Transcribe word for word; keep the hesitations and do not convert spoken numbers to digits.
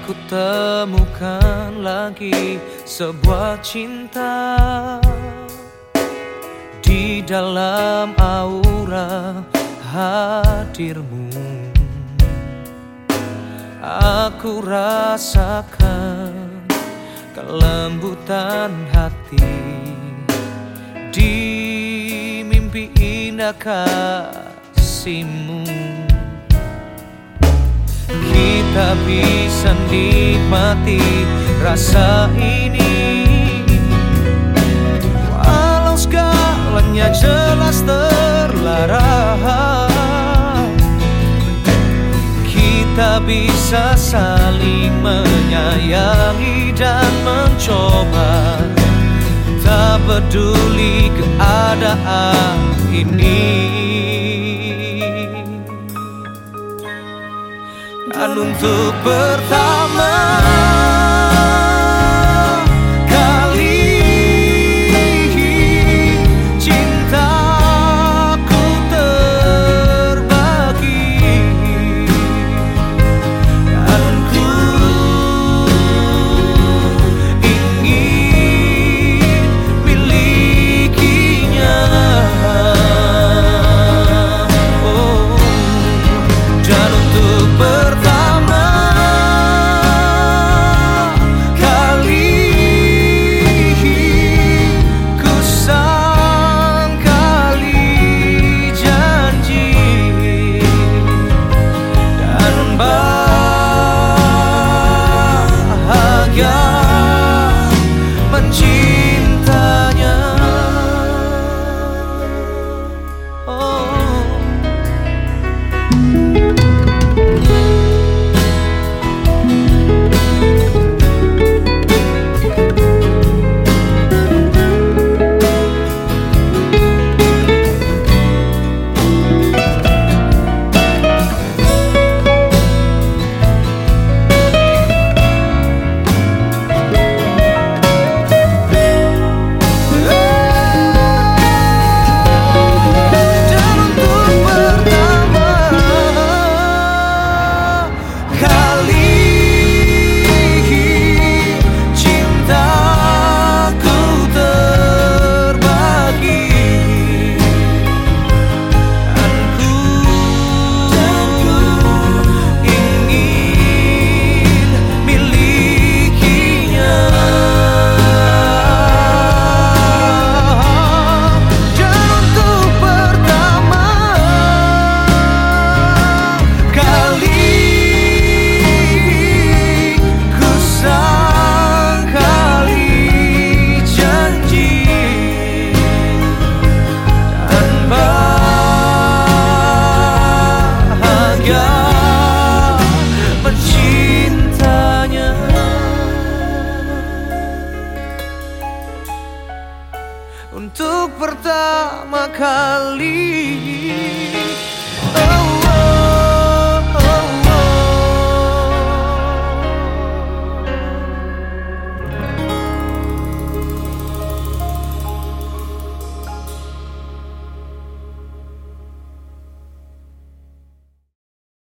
Aku temukan lagi sebuah cinta di dalam aura hadirmu. Aku rasakan kelembutan hati di mimpi indah kasihmu. Kita bisa nikmati rasa ini walau segalanya jelas terlarang. Kita bisa saling menyayangi dan mencoba, tak peduli keadaan ini. Dan untuk pertama kali cintaku terbagi, dan ku ingin milikinya. Oh, dan untuk pertama untuk pertama kali.